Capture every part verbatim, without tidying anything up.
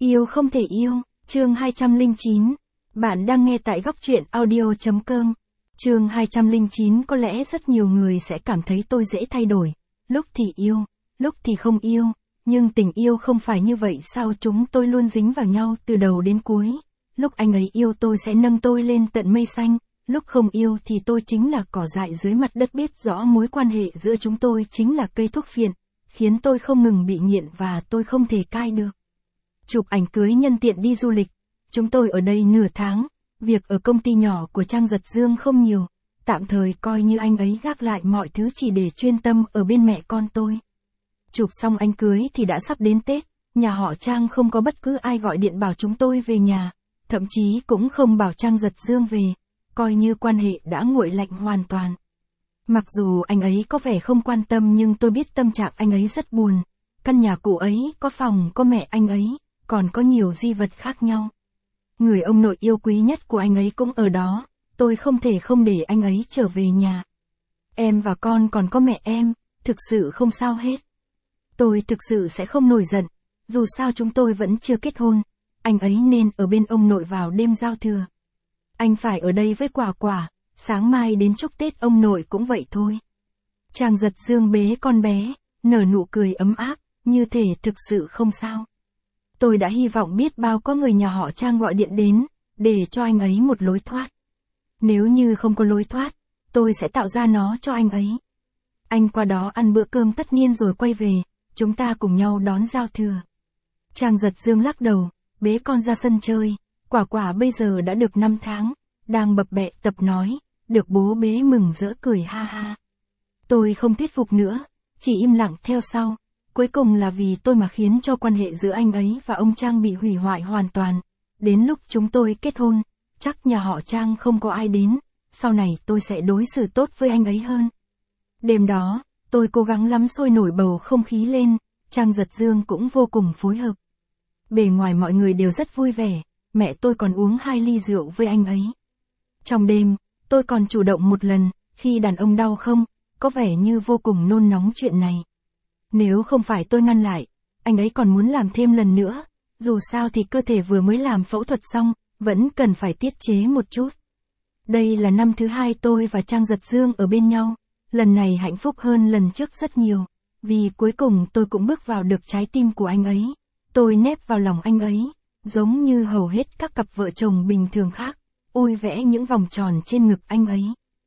Yêu không thể yêu, chương hai trăm lẻ chín. Bạn đang nghe tại góc truyện audio chấm com. Chương hai trăm lẻ chín. Có lẽ rất nhiều người sẽ cảm thấy tôi dễ thay đổi. Lúc thì yêu, lúc thì không yêu. Nhưng tình yêu không phải như vậy sao? Chúng tôi luôn dính vào nhau từ đầu đến cuối. Lúc anh ấy yêu tôi sẽ nâng tôi lên tận mây xanh. Lúc không yêu thì tôi chính là cỏ dại dưới mặt đất. Biết rõ mối quan hệ giữa chúng tôi chính là cây thuốc phiện, khiến tôi không ngừng bị nghiện và tôi không thể cai được. Chụp ảnh cưới nhân tiện đi du lịch. Chúng tôi ở đây nửa tháng. Việc ở công ty nhỏ của Trang Giật Dương không nhiều. Tạm thời coi như anh ấy gác lại mọi thứ chỉ để chuyên tâm ở bên mẹ con tôi. Chụp xong ảnh cưới thì đã sắp đến Tết. Nhà họ Trang không có bất cứ ai gọi điện bảo chúng tôi về nhà. Thậm chí cũng không bảo Trang Giật Dương về. Coi như quan hệ đã nguội lạnh hoàn toàn. Mặc dù anh ấy có vẻ không quan tâm nhưng tôi biết tâm trạng anh ấy rất buồn. Căn nhà cũ ấy có phòng có mẹ anh ấy, còn có nhiều di vật khác nhau. Người ông nội yêu quý nhất của anh ấy cũng ở đó, tôi không thể không để anh ấy trở về nhà. Em và con còn có mẹ em, thực sự không sao hết. Tôi thực sự sẽ không nổi giận, dù sao chúng tôi vẫn chưa kết hôn, anh ấy nên ở bên ông nội vào đêm giao thừa. Anh phải ở đây với Quả Quả, sáng mai đến chúc Tết ông nội cũng vậy thôi. Trang Giật Dương bế con bé, nở nụ cười ấm áp, như thể thực sự không sao. Tôi đã hy vọng biết bao có người nhà họ Trang gọi điện đến, để cho anh ấy một lối thoát. Nếu như không có lối thoát, tôi sẽ tạo ra nó cho anh ấy. Anh qua đó ăn bữa cơm tất niên rồi quay về, chúng ta cùng nhau đón giao thừa. Trang Giật Dương lắc đầu, bế con ra sân chơi. Quả Quả bây giờ đã được năm tháng, đang bập bẹ tập nói, được bố bế mừng rỡ cười ha ha. Tôi không thuyết phục nữa, chỉ im lặng theo sau. Cuối cùng là vì tôi mà khiến cho quan hệ giữa anh ấy và ông Trang bị hủy hoại hoàn toàn. Đến lúc chúng tôi kết hôn, chắc nhà họ Trang không có ai đến, sau này tôi sẽ đối xử tốt với anh ấy hơn. Đêm đó, tôi cố gắng lắm sôi nổi bầu không khí lên, Trang Giật Dương cũng vô cùng phối hợp. Bề ngoài mọi người đều rất vui vẻ, mẹ tôi còn uống hai ly rượu với anh ấy. Trong đêm, tôi còn chủ động một lần, khi đàn ông đau không, có vẻ như vô cùng nôn nóng chuyện này. Nếu không phải tôi ngăn lại, anh ấy còn muốn làm thêm lần nữa, dù sao thì cơ thể vừa mới làm phẫu thuật xong, vẫn cần phải tiết chế một chút. Đây là năm thứ hai tôi và Trang Giật Dương ở bên nhau, lần này hạnh phúc hơn lần trước rất nhiều, vì cuối cùng tôi cũng bước vào được trái tim của anh ấy, tôi nép vào lòng anh ấy, giống như hầu hết các cặp vợ chồng bình thường khác, ôi vẽ những vòng tròn trên ngực anh ấy.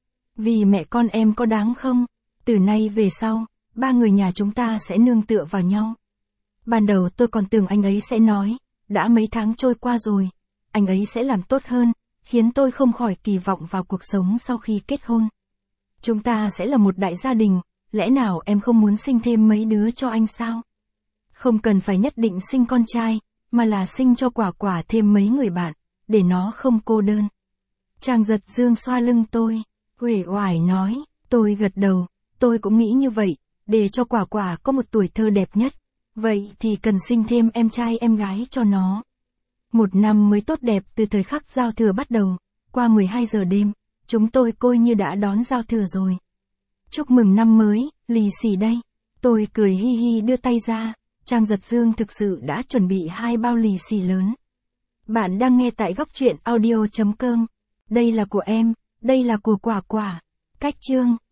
Vì mẹ con em có đáng không? Từ nay về sau, ba người nhà chúng ta sẽ nương tựa vào nhau. Ban đầu tôi còn tưởng anh ấy sẽ nói, đã mấy tháng trôi qua rồi, anh ấy sẽ làm tốt hơn, khiến tôi không khỏi kỳ vọng vào cuộc sống sau khi kết hôn. Chúng ta sẽ là một đại gia đình, lẽ nào em không muốn sinh thêm mấy đứa cho anh sao? Không cần phải nhất định sinh con trai, mà là sinh cho Quả Quả thêm mấy người bạn, để nó không cô đơn. Trang Giật Dương xoa lưng tôi, uể oải nói, tôi gật đầu, tôi cũng nghĩ như vậy, để cho Quả Quả có một tuổi thơ đẹp nhất, vậy thì cần sinh thêm em trai em gái cho nó. Một năm mới tốt đẹp từ thời khắc giao thừa bắt đầu, qua mười hai giờ đêm, chúng tôi coi như đã đón giao thừa rồi. Chúc mừng năm mới, lì xì đây. Tôi cười hi hi đưa tay ra, Trang Giật Dương thực sự đã chuẩn bị hai bao lì xì lớn. Bạn đang nghe tại góc truyện audio chấm com. Đây là của em, đây là của Quả Quả. Cách chương.